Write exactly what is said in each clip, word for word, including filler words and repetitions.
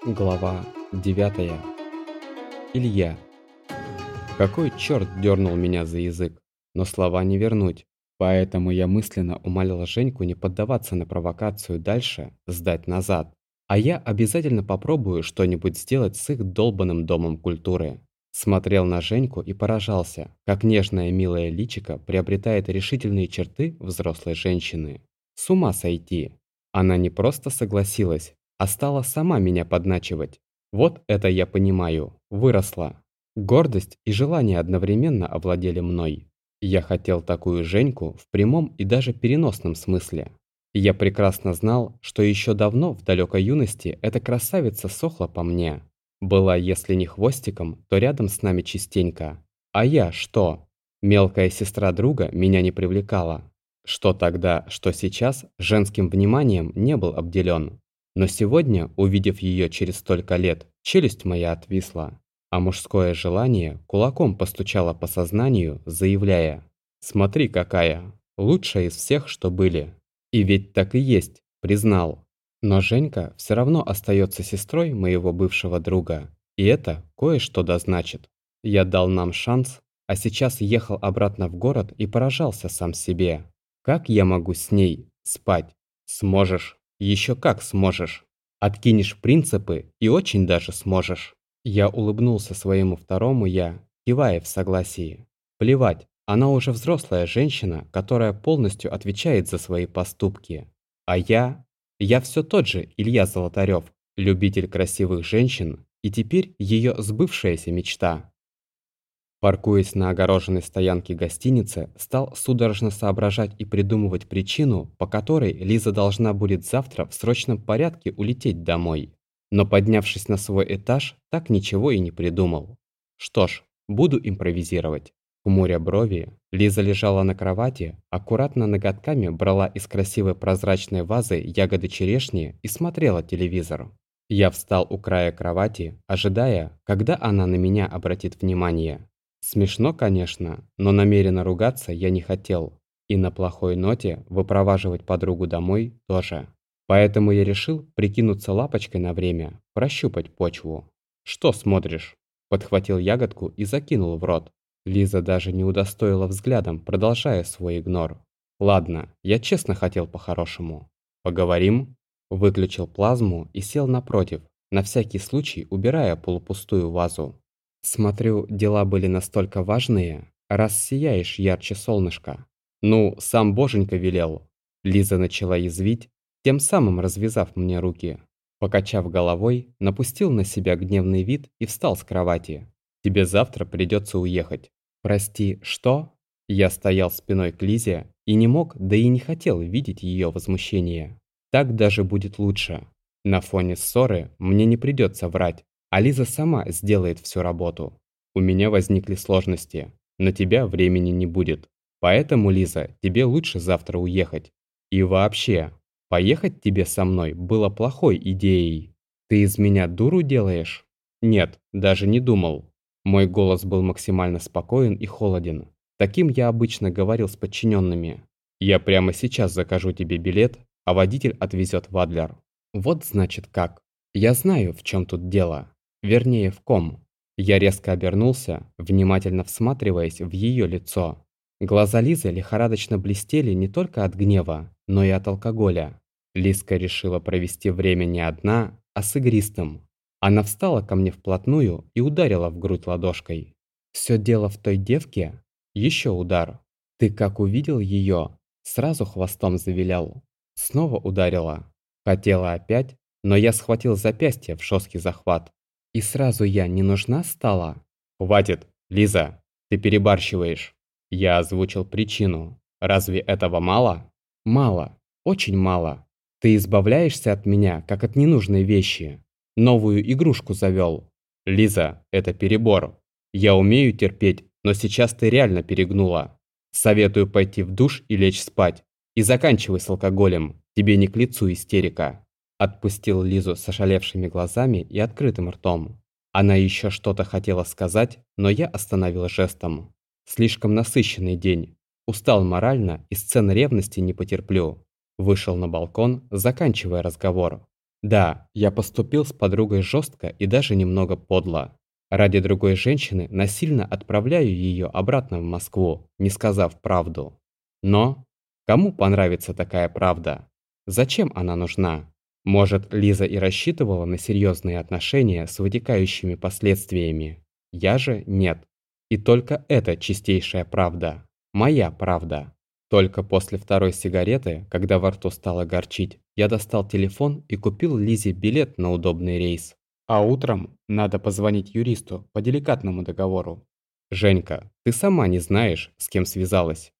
Глава девятая. Илья. Какой черт дернул меня за язык, но слова не вернуть. Поэтому я мысленно умолял Женьку не поддаваться на провокацию дальше, сдать назад. А я обязательно попробую что-нибудь сделать с их долбанным домом культуры. Смотрел на Женьку и поражался, как нежное милое личико приобретает решительные черты взрослой женщины. С ума сойти. Она не просто согласилась, а стала сама меня подначивать. Вот это я понимаю, выросла. Гордость и желание одновременно овладели мной. Я хотел такую Женьку в прямом и даже переносном смысле. Я прекрасно знал, что еще давно в далекой юности эта красавица сохла по мне. Была, если не хвостиком, то рядом с нами частенько. А я что? Мелкая сестра друга меня не привлекала. Что тогда, что сейчас, женским вниманием не был обделен. Но сегодня, увидев ее через столько лет, челюсть моя отвисла, а мужское желание кулаком постучало по сознанию, заявляя: «Смотри, какая! Лучшая из всех, что были!» И ведь так и есть, признал. Но Женька все равно остается сестрой моего бывшего друга, и это кое-что дозначит. Я дал нам шанс, а сейчас ехал обратно в город и поражался сам себе. Как я могу с ней спать? Сможешь. Еще как сможешь. Откинешь принципы и очень даже сможешь. Я улыбнулся своему второму «я», кивая в согласии. Плевать, она уже взрослая женщина, которая полностью отвечает за свои поступки. А я... Я все тот же Илья Золотарев, любитель красивых женщин, и теперь ее сбывшаяся мечта. Паркуясь на огороженной стоянке гостиницы, стал судорожно соображать и придумывать причину, по которой Лиза должна будет завтра в срочном порядке улететь домой. Но поднявшись на свой этаж, так ничего и не придумал. Что ж, буду импровизировать. Хмуря брови, Лиза лежала на кровати, аккуратно ноготками брала из красивой прозрачной вазы ягоды черешни и смотрела телевизор. Я встал у края кровати, ожидая, когда она на меня обратит внимание. Смешно, конечно, но намеренно ругаться я не хотел. И на плохой ноте выпроваживать подругу домой тоже. Поэтому я решил прикинуться лапочкой на время, прощупать почву. «Что смотришь?» Подхватил ягодку и закинул в рот. Лиза даже не удостоила взглядом, продолжая свой игнор. «Ладно, я честно хотел по-хорошему. Поговорим?» Выключил плазму и сел напротив, на всякий случай убирая полупустую вазу. «Смотрю, дела были настолько важные, раз сияешь ярче солнышка». «Ну, сам Боженька велел». Лиза начала язвить, тем самым развязав мне руки. Покачав головой, напустил на себя гневный вид и встал с кровати. «Тебе завтра придется уехать». «Прости, что?» Я стоял спиной к Лизе и не мог, да и не хотел видеть ее возмущение. Так даже будет лучше. На фоне ссоры мне не придется врать, а Лиза сама сделает всю работу. У меня возникли сложности, на тебя времени не будет. Поэтому, Лиза, тебе лучше завтра уехать. И вообще, поехать тебе со мной было плохой идеей. Ты из меня дуру делаешь? Нет, даже не думал. Мой голос был максимально спокоен и холоден. Таким я обычно говорил с подчиненными. Я прямо сейчас закажу тебе билет, а водитель отвезет в Адлер. Вот значит как. Я знаю, в чем тут дело. Вернее, в ком. Я резко обернулся, внимательно всматриваясь в ее лицо. Глаза Лизы лихорадочно блестели не только от гнева, но и от алкоголя. Лизка решила провести время не одна, а с игристым. Она встала ко мне вплотную и ударила в грудь ладошкой. Все дело в той девке. Еще удар. Ты как увидел ее, сразу хвостом завилял. Снова ударила. Хотела опять, но я схватил запястье в жесткий захват. И сразу я не нужна стала? «Хватит, Лиза, ты перебарщиваешь». Я озвучил причину. Разве этого мало? Мало, очень мало. Ты избавляешься от меня, как от ненужной вещи. Новую игрушку завел. Лиза, это перебор. Я умею терпеть, но сейчас ты реально перегнула. Советую пойти в душ и лечь спать. И заканчивай с алкоголем. Тебе не к лицу истерика. Отпустил Лизу с ошалевшими глазами и открытым ртом. Она еще что-то хотела сказать, но я остановил жестом. Слишком насыщенный день. Устал морально и сцен ревности не потерплю. Вышел на балкон, заканчивая разговор. Да, я поступил с подругой жестко и даже немного подло. Ради другой женщины насильно отправляю ее обратно в Москву, не сказав правду. Но кому понравится такая правда? Зачем она нужна? Может, Лиза и рассчитывала на серьезные отношения с вытекающими последствиями? Я же нет. И только это чистейшая правда. Моя правда. Только после второй сигареты, когда во рту стало горчить, я достал телефон и купил Лизе билет на удобный рейс. А утром надо позвонить юристу по деликатному договору. Женька, ты сама не знаешь, с кем связалась.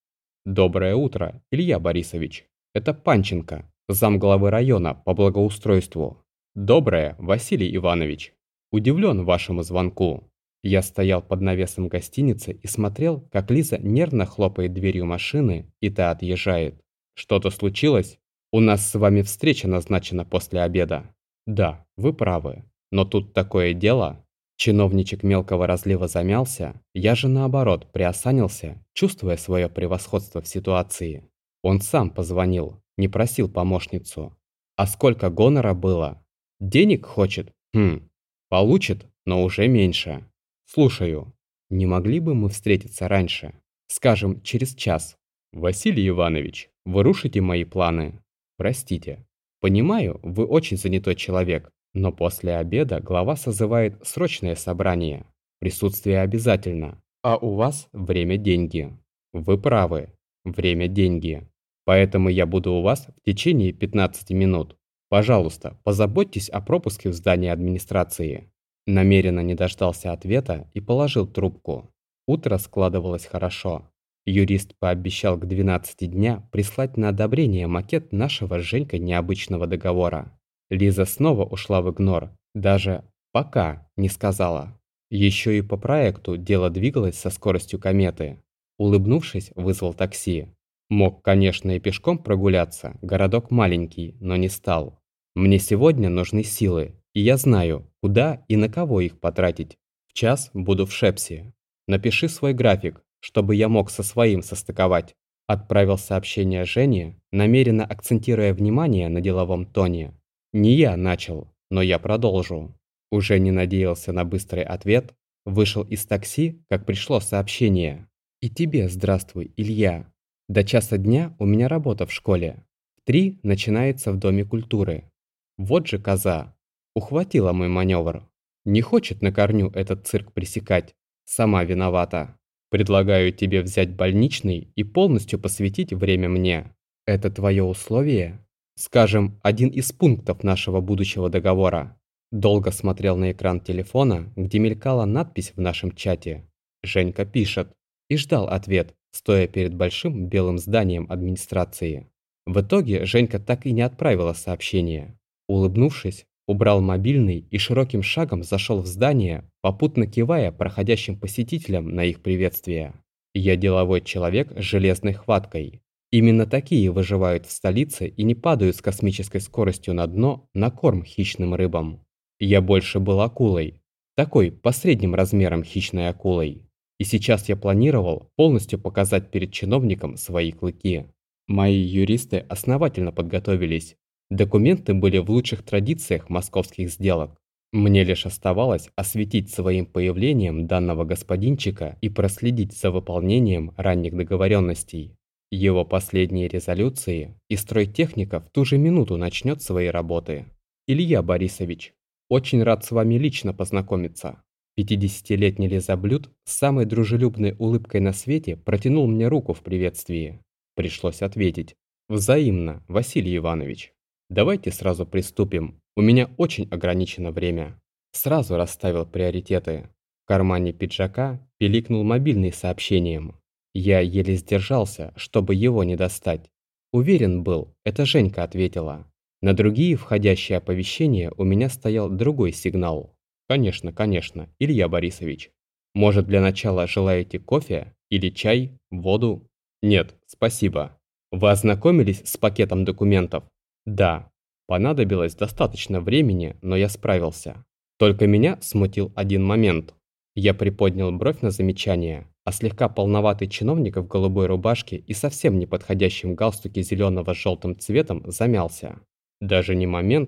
Доброе утро, Илья Борисович. Это Панченко, замглавы района по благоустройству. Доброе, Василий Иванович. Удивлен вашему звонку. Я стоял под навесом гостиницы и смотрел, как Лиза нервно хлопает дверью машины, и та отъезжает. Что-то случилось? У нас с вами встреча назначена после обеда. Да, вы правы. Но тут такое дело. Чиновничек мелкого разлива замялся, я же наоборот приосанился, чувствуя свое превосходство в ситуации. Он сам позвонил, не просил помощницу. А сколько гонора было? Денег хочет? Хм, получит, но уже меньше. Слушаю. Не могли бы мы встретиться раньше? Скажем, через час. Василий Иванович, вы рушите мои планы. Простите. Понимаю, вы очень занятой человек, но после обеда глава созывает срочное собрание. Присутствие обязательно. А у вас время – деньги. Вы правы. Время – деньги. Поэтому я буду у вас в течение пятнадцати минут. Пожалуйста, позаботьтесь о пропуске в здании администрации. Намеренно не дождался ответа и положил трубку. Утро складывалось хорошо. Юрист пообещал к двенадцати дня прислать на одобрение макет нашего с Женькой необычного договора. Лиза снова ушла в игнор, даже «пока» не сказала. Еще и по проекту дело двигалось со скоростью кометы. Улыбнувшись, вызвал такси. Мог, конечно, и пешком прогуляться, городок маленький, но не стал. Мне сегодня нужны силы, и я знаю, куда и на кого их потратить. В час буду в Шепсе. Напиши свой график, чтобы я мог со своим состыковать. Отправил сообщение Жене, намеренно акцентируя внимание на деловом тоне. Не я начал, но я продолжу. Уже не надеялся на быстрый ответ, вышел из такси, как пришло сообщение. И тебе здравствуй, Илья. До часа дня у меня работа в школе. В три начинается в Доме культуры. Вот же коза. Ухватила мой маневр. Не хочет на корню этот цирк пресекать. Сама виновата. Предлагаю тебе взять больничный и полностью посвятить время мне. Это твое условие? Скажем, один из пунктов нашего будущего договора. Долго смотрел на экран телефона, где мелькала надпись в нашем чате. Женька пишет. И ждал ответ, стоя перед большим белым зданием администрации. В итоге Женька так и не отправила сообщение. Улыбнувшись, убрал мобильный и широким шагом зашел в здание, попутно кивая проходящим посетителям на их приветствие. Я деловой человек с железной хваткой. Именно такие выживают в столице и не падают с космической скоростью на дно на корм хищным рыбам. Я больше был акулой. Такой, по средним размерам хищной акулой. И сейчас я планировал полностью показать перед чиновником свои клыки. Мои юристы основательно подготовились. Документы были в лучших традициях московских сделок. Мне лишь оставалось осветить своим появлением данного господинчика и проследить за выполнением ранних договоренностей. Его последние резолюции, и стройтехника в ту же минуту начнет свои работы. Илья Борисович, очень рад с вами лично познакомиться. пятидесятилетний лизоблюд с самой дружелюбной улыбкой на свете протянул мне руку в приветствии. Пришлось ответить. Взаимно, Василий Иванович. Давайте сразу приступим. У меня очень ограничено время. Сразу расставил приоритеты. В кармане пиджака пиликнул мобильный сообщением. Я еле сдержался, чтобы его не достать. Уверен был, это Женька ответила. На другие входящие оповещения у меня стоял другой сигнал. Конечно, конечно, Илья Борисович. Может, для начала желаете кофе? Или чай? Воду? Нет, спасибо. Вы ознакомились с пакетом документов? Да. Понадобилось достаточно времени, но я справился. Только меня смутил один момент. Я приподнял бровь на замечание, а слегка полноватый чиновник в голубой рубашке и совсем не подходящем галстуке зеленого с желтым цветом замялся. Даже не момент,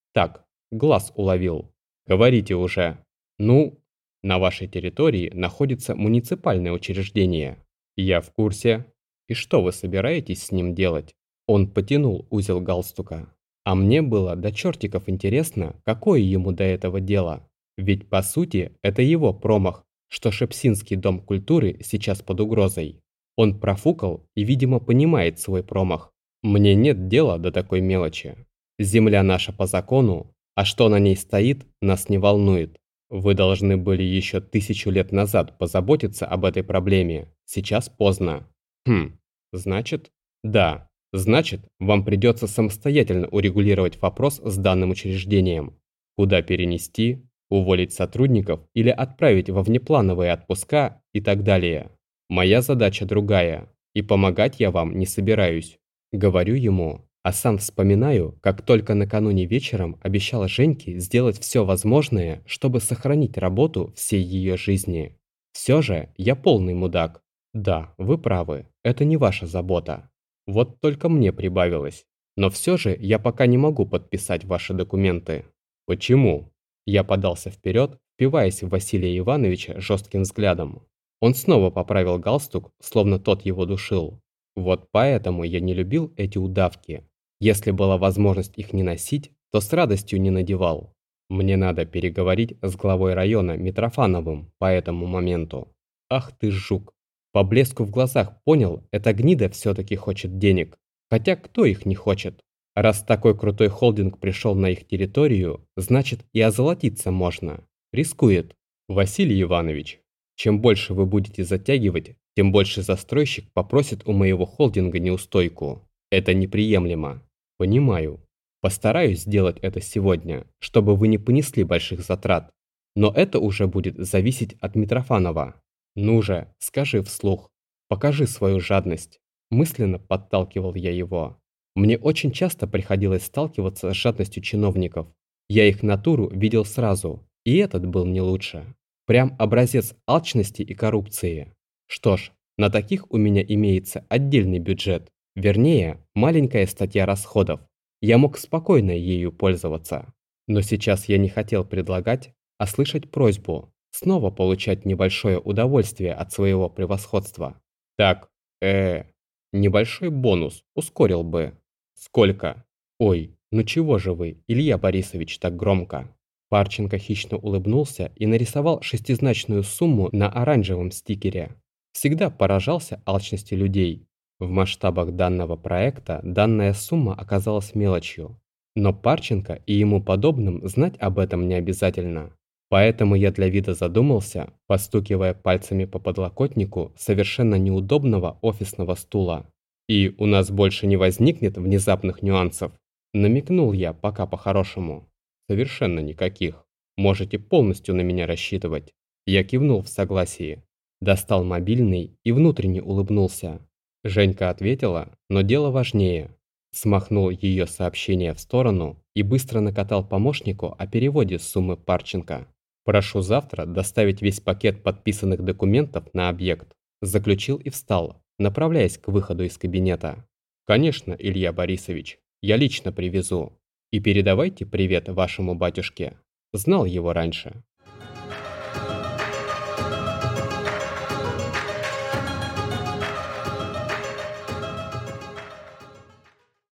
Так, глаз уловил. Говорите уже. Ну, на вашей территории находится муниципальное учреждение. Я в курсе. И что вы собираетесь с ним делать? Он потянул узел галстука. А мне было до чертиков интересно, какое ему до этого дело. Ведь по сути это его промах, что Шепсинский дом культуры сейчас под угрозой. Он профукал и, видимо, понимает свой промах. Мне нет дела до такой мелочи. Земля наша по закону, а что на ней стоит, нас не волнует. Вы должны были еще тысячу лет назад позаботиться об этой проблеме. Сейчас поздно. Хм, значит? Да, значит, вам придется самостоятельно урегулировать вопрос с данным учреждением. Куда перенести, уволить сотрудников или отправить во внеплановые отпуска и так далее. Моя задача другая, и помогать я вам не собираюсь. Говорю ему, а сам вспоминаю, как только накануне вечером обещала Женьке сделать все возможное, чтобы сохранить работу всей ее жизни. Все же я полный мудак. Да, вы правы, это не ваша забота. Вот только мне прибавилось. Но все же я пока не могу подписать ваши документы. Почему? Я подался вперед, впиваясь в Василия Ивановича жестким взглядом. Он снова поправил галстук, словно тот его душил. Вот поэтому я не любил эти удавки. Если была возможность их не носить, то с радостью не надевал. Мне надо переговорить с главой района Митрофановым по этому моменту. Ах ты жук. По блеску в глазах понял, эта гнида все-таки хочет денег. Хотя кто их не хочет? Раз такой крутой холдинг пришел на их территорию, значит и озолотиться можно. Рискует. Василий Иванович, чем больше вы будете затягивать, тем больше застройщик попросит у моего холдинга неустойку. Это неприемлемо. Понимаю. Постараюсь сделать это сегодня, чтобы вы не понесли больших затрат. Но это уже будет зависеть от Митрофанова. Ну же, скажи вслух. Покажи свою жадность. Мысленно подталкивал я его. Мне очень часто приходилось сталкиваться с жадностью чиновников. Я их натуру видел сразу, и этот был не лучше. Прям образец алчности и коррупции. Что ж, на таких у меня имеется отдельный бюджет. Вернее, маленькая статья расходов. Я мог спокойно ею пользоваться. Но сейчас я не хотел предлагать, а слышать просьбу. Снова получать небольшое удовольствие от своего превосходства. Так, э, небольшой бонус ускорил бы. Сколько? Ой, ну чего же вы, Илья Борисович, так громко? Парченко хищно улыбнулся и нарисовал шестизначную сумму на оранжевом стикере. Всегда поражался алчности людей. В масштабах данного проекта данная сумма оказалась мелочью. Но Парченко и ему подобным знать об этом не обязательно. Поэтому я для вида задумался, постукивая пальцами по подлокотнику совершенно неудобного офисного стула. И у нас больше не возникнет внезапных нюансов. Намекнул я пока по-хорошему. Совершенно никаких. Можете полностью на меня рассчитывать. Я кивнул в согласии. Достал мобильный и внутренне улыбнулся. Женька ответила, но дело важнее. Смахнул ее сообщение в сторону и быстро накатал помощнику о переводе суммы Парченко. Прошу завтра доставить весь пакет подписанных документов на объект. Заключил и встал, направляясь к выходу из кабинета. Конечно, Илья Борисович, я лично привезу. И передавайте привет вашему батюшке. Знал его раньше.